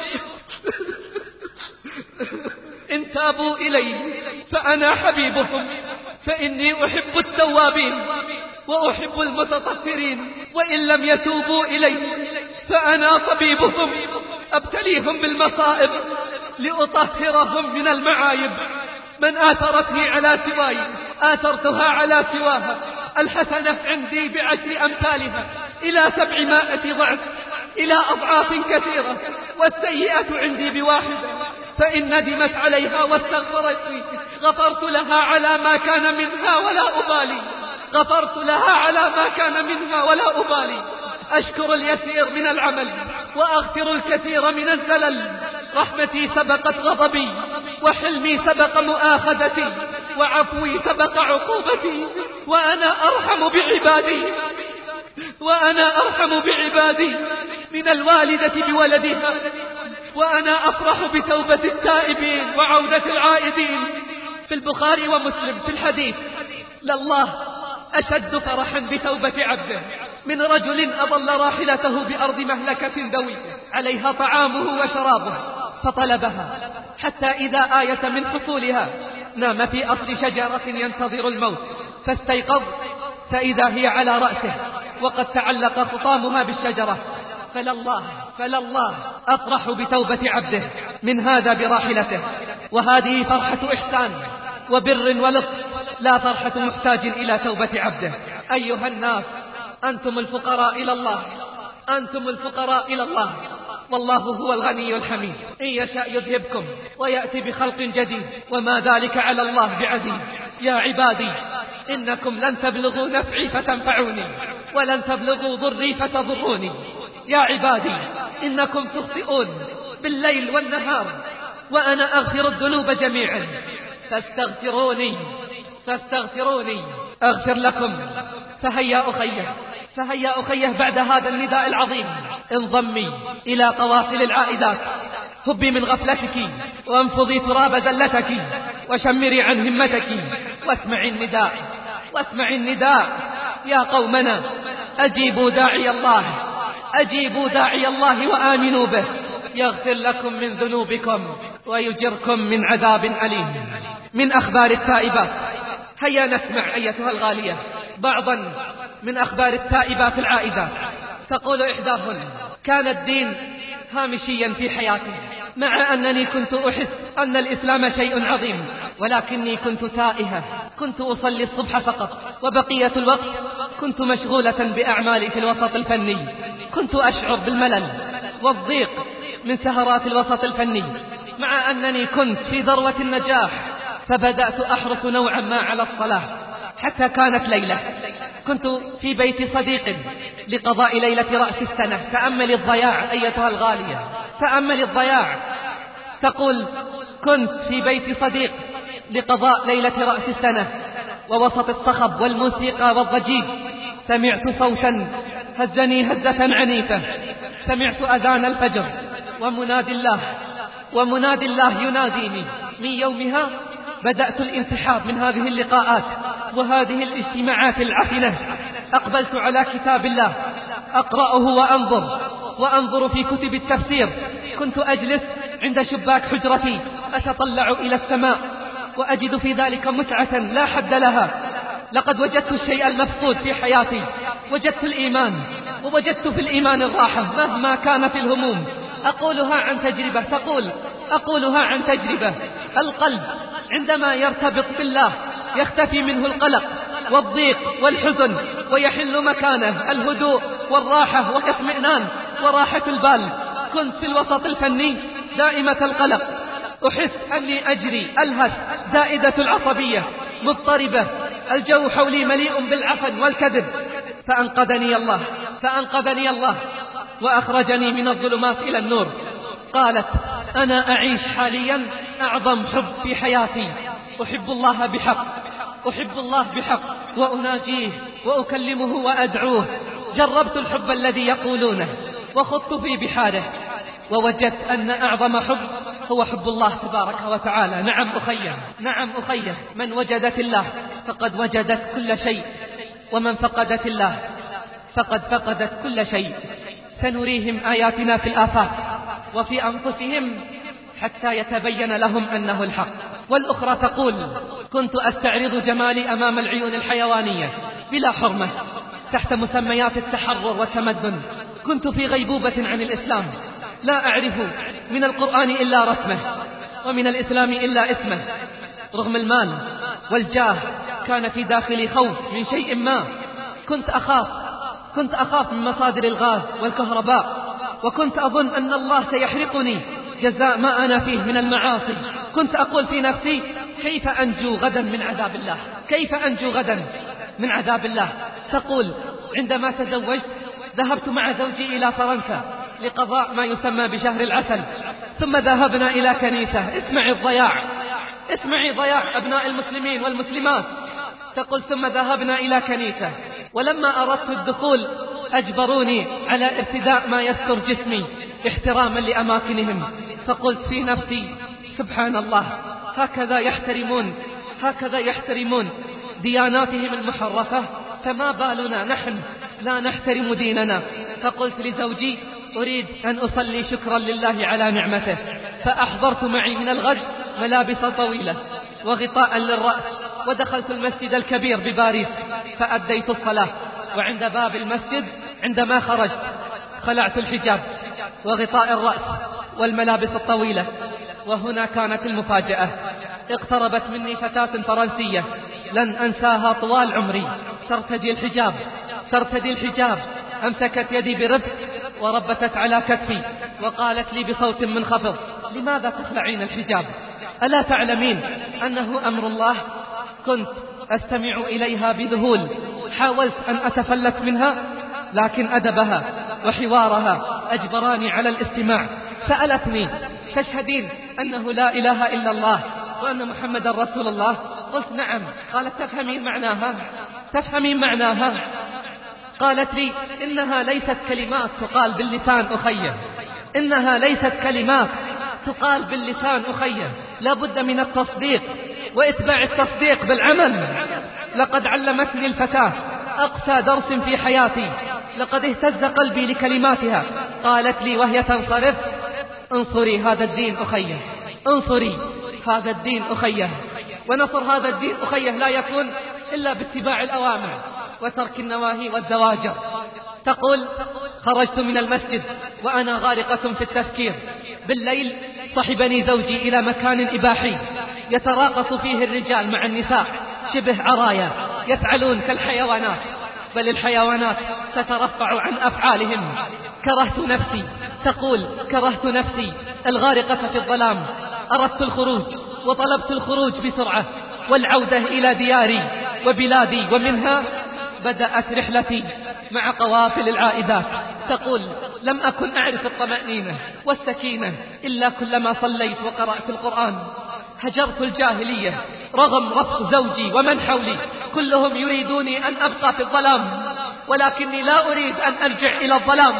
إن تابوا إلي فأنا حبيبهم، فإني أحب التوابين وأحب المتطهرين، وإن لم يتوبوا إلي فأنا طبيبهم، أبتليهم بالمصائب لأطهرهم من المعايب. من آثرتني على سواي آثرتها على سواها. الحسنة عندي بعشر أمثالها إلى سبعمائة ضعف، إلى أضعاف كثيرة، والسيئة عندي بواحدة، فإن ندمت عليها واستغفرتني غفرت لها على ما كان منها ولا أبالي، غفرت لها على ما كان منها ولا أبالي. أشكر اليسير من العمل وأغفر الكثير من الزلل. رحمتي سبقت غضبي، وحلمي سبق مؤاخذتي، وعفوي سبق عقوبتي، وأنا أرحم بعبادي وأنا أرحم بعبادي من الوالدة بولدها، وأنا أفرح بتوبة التائبين وعودة العائدين. في البخاري ومسلم في الحديث: لله أشد فرحا بتوبة عبده من رجل أضل راحلته بأرض مهلكة دوية عليها طعامه وشرابه فطلبها حتى إذا آيس من حصولها نام في أصل شجرة ينتظر الموت، فاستيقظ فإذا هي على رأسه وقد تعلق خطامها بالشجرة. فلله فلله أفرح بتوبة عبده من هذا براحلته. وهذه فرحة إحسان وبر ولطف، لا فرحة محتاج إلى توبة عبده. أيها الناس، أنتم الفقراء إلى الله، أنتم الفقراء إلى الله، والله هو الغني الحميد. إن يشاء يذهبكم ويأتي بخلق جديد، وما ذلك على الله بعزيز. يا عبادي، إنكم لن تبلغوا نفعي فتنفعوني، ولن تبلغوا ضري فتضروني. يا عبادي، إنكم تخطئون بالليل والنهار، وأنا أغفر الذنوب جميعا، فاستغفروني فاستغفروني أغفر لكم. فهيا أخيه فهيا أخيه بعد هذا النداء العظيم انضمي إلى قوافل العائدات، هبي من غفلتك وانفضي تراب زلتك وشمري عن همتك، واسمعي النداء واسمعي النداء يا قومنا، أجيبوا داعي الله أجيبوا داعي الله وآمنوا به، يغفر لكم من ذنوبكم ويجركم من عذاب أليم. من أخبار التائبات، هيا نسمع أيتها الغالية بعضا من أخبار التائبات العائدات. تقول إحداهن: كان الدين هامشيا في حياتي، مع أنني كنت أحس أن الإسلام شيء عظيم، ولكني كنت تائهة، كنت أصلي الصبح فقط، وبقية الوقت كنت مشغولة بأعمالي في الوسط الفني. كنت أشعر بالملل والضيق من سهرات الوسط الفني، مع أنني كنت في ذروة النجاح. فبدأت أحرص نوعا ما على الصلاة، حتى كانت ليلة كنت في بيت صديق لقضاء ليلة رأس السنة. تأمل الضياع أيتها الغالية، تأمل الضياع. تقول: كنت في بيت صديق لقضاء ليلة رأس السنة، ووسط الصخب والموسيقى والضجيج سمعت صوتا هزني هزة عنيفة. سمعت أذان الفجر ومنادي الله ومنادي الله يناديني. من يومها بدأت الانسحاب من هذه اللقاءات وهذه الاجتماعات العفنة. أقبلت على كتاب الله أقرأه وأنظر وأنظر في كتب التفسير. كنت أجلس عند شباك حجرتي أتطلع إلى السماء، وأجد في ذلك متعة لا حد لها. لقد وجدت الشيء المفقود في حياتي، وجدت الإيمان، ووجدت في الإيمان الراحة مهما كانت الهموم. أقولها عن تجربة. تقول: أقولها عن تجربة. القلب عندما يرتبط بالله يختفي منه القلق والضيق والحزن، ويحل مكانه الهدوء والراحة والاطمئنان وراحة البال. كنت في الوسط الفني دائمة القلق، أحس أني أجري ألهث، زائدة العصبية، مضطربة، الجو حولي مليء بالعفن والكذب. فأنقذني الله فأنقذني الله وأخرجني من الظلمات إلى النور. قالت: أنا أعيش حاليا أعظم حب في حياتي، أحب الله بحق أحب الله بحق وأناجيه وأكلمه وأدعوه. جربت الحب الذي يقولونه وخضت في بحاره، ووجدت أن أعظم حب هو حب الله تبارك وتعالى. نعم أخيه نعم أخيه من وجدت الله فقد وجدت كل شيء، ومن فقدت الله فقد فقدت كل شيء. سنريهم آياتنا في الآفاق وفي أنفسهم حتى يتبين لهم أنه الحق. والأخرى تقول: كنت أستعرض جمالي أمام العيون الحيوانية بلا حرمة تحت مسميات التحرر والتمدن. كنت في غيبوبة عن الإسلام، لا أعرف من القرآن إلا رسمه ومن الإسلام إلا اسمه. رغم المال والجاه كان في داخلي خوف من شيء ما. كنت أخاف كنت أخاف من مصادر الغاز والكهرباء، وكنت أظن أن الله سيحرقني جزاء ما أنا فيه من المعاصي. كنت أقول في نفسي: كيف أنجو غدا من عذاب الله؟ كيف أنجو غدا من عذاب الله؟ تقول: عندما تزوجت ذهبت مع زوجي إلى فرنسا لقضاء ما يسمى بشهر العسل، ثم ذهبنا إلى كنيسة. اسمعي الضياع اسمعي ضياع أبناء المسلمين والمسلمات. تقول: ثم ذهبنا إلى كنيسة، ولما أردت الدخول أجبروني على ارتداء ما يستر جسمي احتراما لأماكنهم. فقلت في نفسي: سبحان الله، هكذا يحترمون هكذا يحترمون دياناتهم المحرفة، فما بالنا نحن لا نحترم ديننا. فقلت لزوجي: أريد أن أصلي شكرا لله على نعمته، فأحضرت معي من الغد ملابس طويلة وغطاء للرأس، ودخلت المسجد الكبير بباريس فأديت الصلاة. وعند باب المسجد عندما خرجت خلعت الحجاب وغطاء الرأس والملابس الطويلة. وهنا كانت المفاجأة. اقتربت مني فتاة فرنسية لن أنساها طوال عمري، ترتدي الحجاب ترتدي الحجاب أمسكت يدي برفق وربتت على كتفي وقالت لي بصوت منخفض: لماذا تخلعين الحجاب؟ ألا تعلمين أنه أمر الله؟ كنت أستمع إليها بذهول. حاولت أن أتفلت منها، لكن أدبها وحوارها أجبراني على الاستماع. سألتني: تشهدين أنه لا إله إلا الله وأن محمد رسول الله؟ قلت: نعم. قالت: تفهمين معناها؟ تفهمين معناها؟ قالت لي: إنها ليست كلمات تقال باللسان أخيه، إنها ليست كلمات تقال باللسان أخيه، لا بد من التصديق وإتباع التصديق بالعمل. لقد علمتني الفتاة أقسى درس في حياتي، لقد اهتز قلبي لكلماتها. قالت لي وهي تنصرف: انصري هذا الدين أخيه، انصري هذا الدين أخيه. ونصر هذا الدين أخيه لا يكون إلا باتباع الأوامر وترك النواهي والزواجر. تقول: خرجت من المسجد وأنا غارقة في التفكير. بالليل صحبني زوجي إلى مكان إباحي يتراقص فيه الرجال مع النساء شبه عرايا، يفعلون كالحيوانات، بل الحيوانات تترفع عن أفعالهم. كرهت نفسي تقول: كرهت نفسي الغارقة في الظلام. أردت الخروج وطلبت الخروج بسرعة والعودة إلى دياري وبلادي، ومنها بدأت رحلتي مع قوافل العائدات. تقول: لم أكن أعرف الطمأنينة والسكينة إلا كلما صليت وقرأت القرآن. هجرت الجاهلية رغم رفض زوجي ومن حولي، كلهم يريدوني أن أبقى في الظلام، ولكني لا أريد أن أرجع إلى الظلام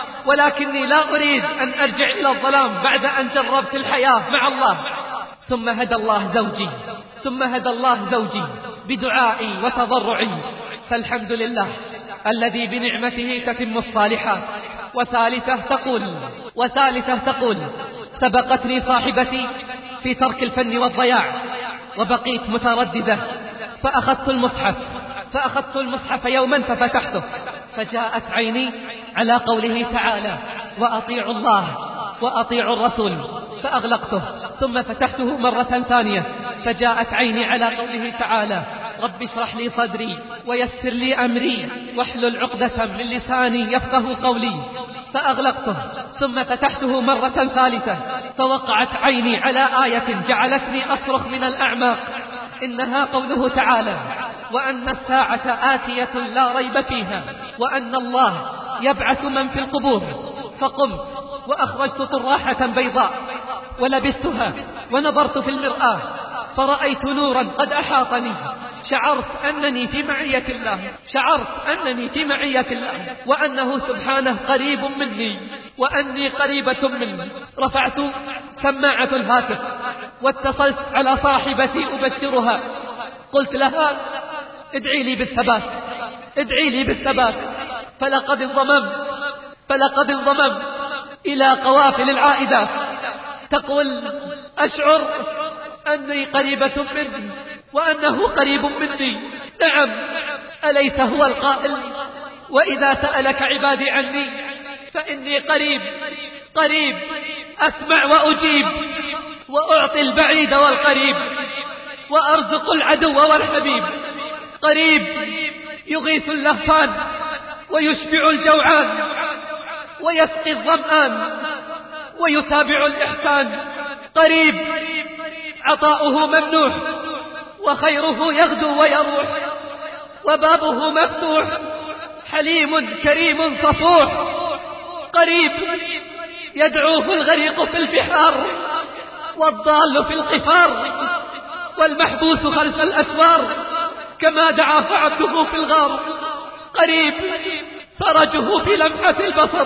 ولكني لا أريد أن أرجع إلى الظلام بعد أن جربت الحياة مع الله. ثم هدى الله زوجي ثم هدى الله زوجي بدعائي وتضرعي، فالحمد لله الذي بنعمته تتم الصالحات. وثالثة تقول وثالثة تقول سبقتني صاحبتي في ترك الفن والضياع، وبقيت مترددة، فأخذت المصحف فأخذت المصحف يوما ففتحته، فجاءت عيني على قوله تعالى: وأطيعوا الله وأطيعوا الرسول، فأغلقته. ثم فتحته مرة ثانية فجاءت عيني على قوله تعالى: رب اشرح لي صدري ويسر لي أمري واحلل عقدة من لساني يفقه قولي، فأغلقته. ثم فتحته مرة ثالثة فوقعت عيني على آية جعلتني أصرخ من الأعماق، إنها قوله تعالى: وأن الساعة آتية لا ريب فيها وأن الله يبعث من في القبور. فقمت وأخرجت طراحة بيضاء ولبستها ونظرت في المرآة فرأيت نورا قد أحاطني. شعرت أنني في معية الله شعرت أنني في معية الله وأنه سبحانه قريب مني وأني قريبة مني. رفعت سماعة الهاتف واتصلت على صاحبتي أبشرها. قلت لها: ادعي لي بالثبات ادعي لي بالثبات فلقد انضممت فلقد انضممت إلى قوافل العائدات. تقول: أشعر أني قريبة منه وأنه قريب مني. نعم، أليس هو القائل: وإذا سألك عبادي عني فإني قريب قريب أسمع وأجيب، وأعطي البعيد والقريب، وأرزق العدو والحبيب. قريب يغيث اللهفان ويشبع الجوعان ويسقي الظمآن ويتابع الإحسان. قريب عطاؤه ممنوح وخيره يغدو ويروح، وبابه مفتوح حليم كريم صفوح. قريب يدعوه الغريق في البحار والضال في القفار، والمحبوس خلف الأسوار كما دعاه عبده في الغار. قريب فرجه في لمحة البصر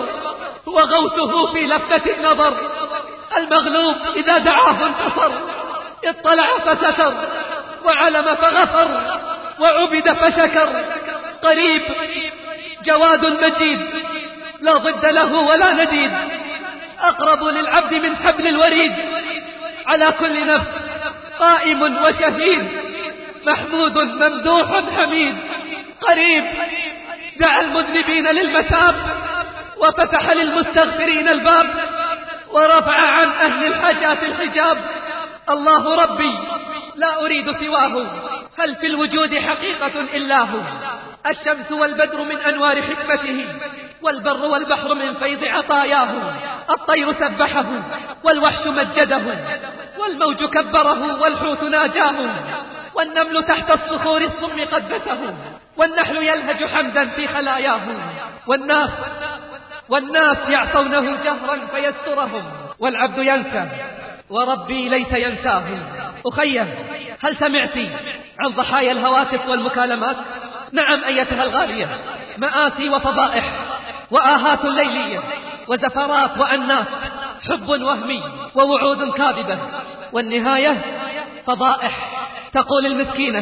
وغوثه في لفتة النظر. المغلوب إذا دعاه انتصر، اطلع فستر وعلم فغفر وعبد فشكر. قريب جواد مجيد لا ضد له ولا نديد، أقرب للعبد من حبل الوريد، على كل نفس قائم وشهيد، محمود ممدوح حميد. قريب دعا المذنبين للمتاب وفتح للمستغفرين الباب، ورفع عن أهل الحاجات الحجاب. الله ربي لا أريد سواه، هل في الوجود حقيقة إلا هو؟ الشمس والبدر من أنوار حكمته، والبر والبحر من فيض عطاياه. الطير سبحه والوحش مجده، والموج كبره والحوت ناجاه، والنمل تحت الصخور الصم قدسه، والنحل يلهج حمدا في خلاياه. والناس والناس يعصونه جهرا فيسترهم، والعبد ينسى وربي ليس ينساهم. أخيه، هل سمعت عن ضحايا الهواتف والمكالمات؟ نعم أيتها الغالية، مآسي وفضائح وآهات ليلية وزفرات وأنات، حب وهمي ووعود كاذبة، والنهاية فضائح. تقول المسكينة: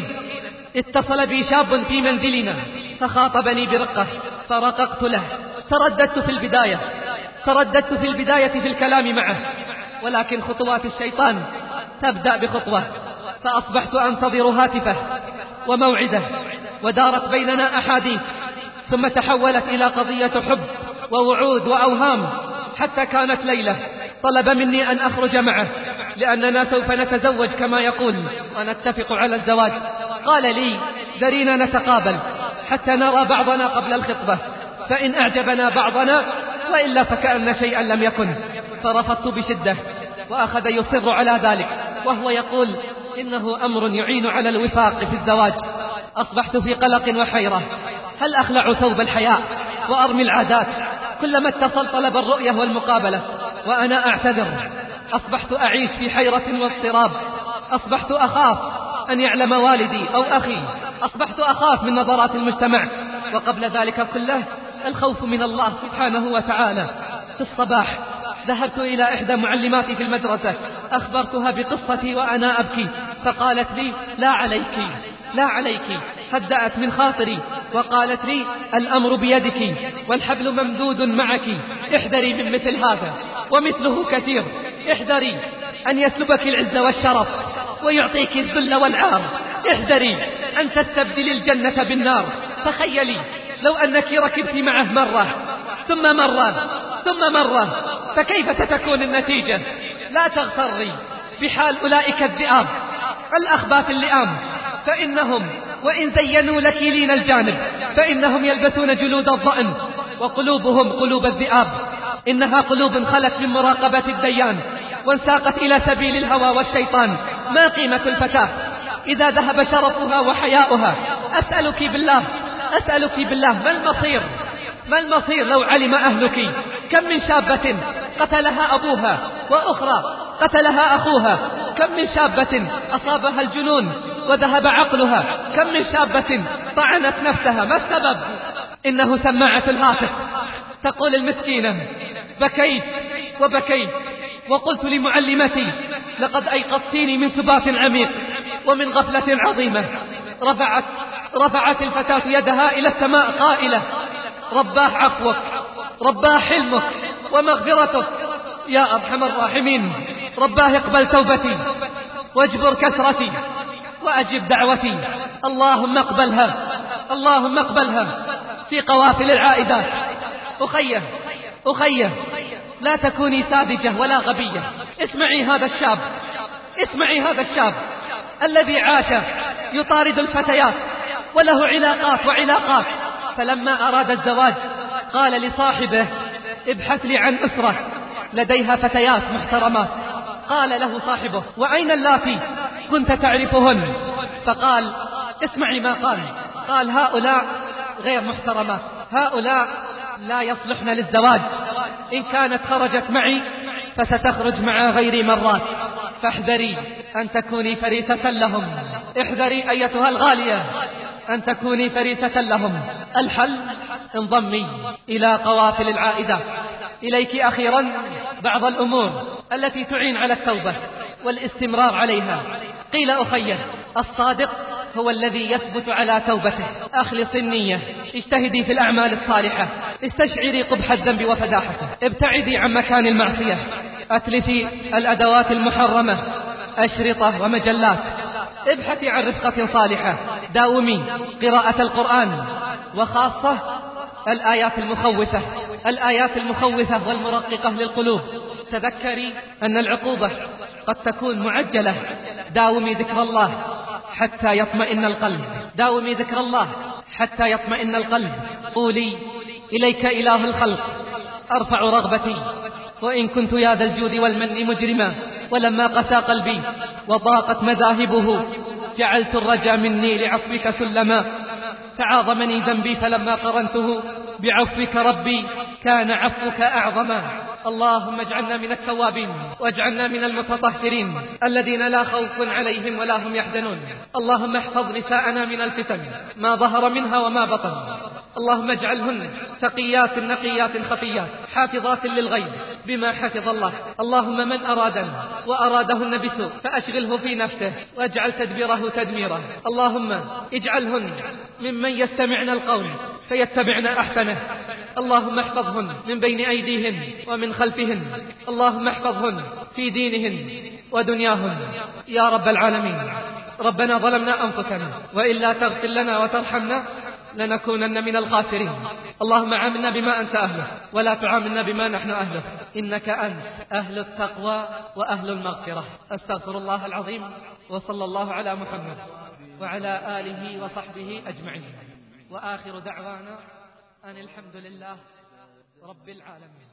اتصل بي شاب في منزلنا فخاطبني برقة فرققت له. ترددت في البداية ترددت في البداية في الكلام معه، ولكن خطوات الشيطان تبدأ بخطوة، فأصبحت أنتظر هاتفه وموعده، ودارت بيننا أحاديث، ثم تحولت إلى قضية حب ووعود وأوهام، حتى كانت ليلة طلب مني أن أخرج معه لأننا سوف نتزوج كما يقول ونتفق على الزواج. قال لي: دعينا نتقابل حتى نرى بعضنا قبل الخطبة، فإن أعجبنا بعضنا وإلا فكأن شيئا لم يكن. فرفضت بشدة، وأخذ يصر على ذلك وهو يقول إنه أمر يعين على الوفاق في الزواج. أصبحت في قلق وحيرة، هل أخلع ثوب الحياء وأرمي العادات؟ كلما اتصل طلب الرؤية والمقابلة وأنا أعتذر. أصبحت أعيش في حيرة واضطراب، أصبحت أخاف أن يعلم والدي أو أخي، أصبحت أخاف من نظرات المجتمع، وقبل ذلك كله الخوف من الله سبحانه وتعالى. في الصباح ذهبت إلى إحدى معلماتي في المدرسة، أخبرتها بقصتي وأنا أبكي، فقالت لي: لا عليك لا عليك. هدأت من خاطري وقالت لي: الأمر بيدك والحبل ممدود معك، احذري من مثل هذا ومثله كثير. احذري أن يسلبك العز والشرف ويعطيك الذل والعار، احذري أن تستبدل الجنة بالنار. تخيلي لو أنك ركبت معه مرة ثم مرة ثم مرة، فكيف ستكون النتيجة؟ لا تغتري بحال أولئك الذئاب الأخباث اللئام، فإنهم وإن زينوا لك لين الجانب فإنهم يلبسون جلود الضأن وقلوبهم قلوب الذئاب. إنها قلوب خلت من مراقبة الديان وانساقت إلى سبيل الهوى والشيطان. ما قيمة الفتاة إذا ذهب شرفها وحياؤها؟ أسألك بالله أسألك بالله ما المصير ما المصير لو علم أهلك كم من شابة قتلها أبوها، وأخرى قتلها أخوها؟ كم من شابة أصابها الجنون وذهب عقلها؟ كم من شابة طعنت نفسها؟ ما السبب؟ إنه سماعة الهاتف. تقول المسكينة: بكيت وبكيت وقلت لمعلمتي: لقد أيقظتيني من سبات عميق ومن غفلة عظيمة. رفعت رفعت الفتاة يدها إلى السماء قائلة: رباه عفوك، رباه حلمك ومغفرتك يا أرحم الراحمين، رباه اقبل توبتي، واجبر كسرتي وأجب دعوتي. اللهم اقبلها، اللهم اقبلها في قوافل العائدات. أخيه أخيه لا تكوني ساذجة ولا غبية. اسمعي هذا الشاب، اسمعي هذا الشاب الذي عاش يطارد الفتيات وله علاقات وعلاقات، فلما أراد الزواج قال لصاحبه ابحث لي عن أسرة لديها فتيات محترمات. قال له صاحبه وأين اللاتي كنت تعرفهن؟ فقال اسمعي ما قال، قال هؤلاء غير محترمات، هؤلاء لا يصلحن للزواج، إن كانت خرجت معي فستخرج مع غيري مرات، فاحذري أن تكوني فريسة لهم، احذري أيتها الغالية أن تكوني فريسة لهم. الحل انضمي إلى قوافل العائدات. إليك أخيرا بعض الأمور التي تعين على التوبة والاستمرار عليها. قيل أخيه الصادق هو الذي يثبت على توبته. أخلص النية، اجتهدي في الأعمال الصالحة، استشعري قبح الذنب وفداحته، ابتعدي عن مكان المعصية، أتلفي الأدوات المحرمة، أشرطة ومجلات، ابحثي عن رفقة صالحة، داومي قراءة القرآن، وخاصة الآيات المخوفة، الآيات المخوفة والمرققة للقلوب. تذكري أن العقوبة قد تكون معجلة. داومي ذكر الله حتى يطمئن القلب، داومي ذكر الله حتى يطمئن القلب. قولي إليك إله الخلق أرفع رغبتي، وإن كنت يا ذا الجود والمن مجرما، ولما قسى قلبي وضاقت مذاهبه جعلت الرجا مني لعفوك سلما، فعاظمني ذنبي فلما قرنته بعفوك ربي كان عفوك أعظما. اللهم اجعلنا من التوابين واجعلنا من المتطهرين الذين لا خوف عليهم ولا هم يحزنون. اللهم احفظ نساءنا من الفتن ما ظهر منها وما بطن، اللهم اجعلهن تقيات نقيات خفيات حافظات للغيب بما حفظ الله. اللهم من أرادنا وأرادهن بسوء فأشغله في نفسه واجعل تدبيره تدميره. اللهم اجعلهن ممن يستمعن القول فيتبعن أحسنه. اللهم احفظهن من بين أيديهن ومن خلفهن، اللهم احفظهن في دينهن ودنياهن يا رب العالمين. ربنا ظلمنا أنفسنا وإن لا تغفر لنا وترحمنا لنكونن من الخاسرين. اللهم عاملنا بما أنت أهله ولا تعاملنا بما نحن أهله، إنك أنت أهل التقوى وأهل المغفرة. أستغفر الله العظيم، وصلى الله على محمد وعلى آله وصحبه أجمعين، وآخر دعوانا أن الحمد لله رب العالمين.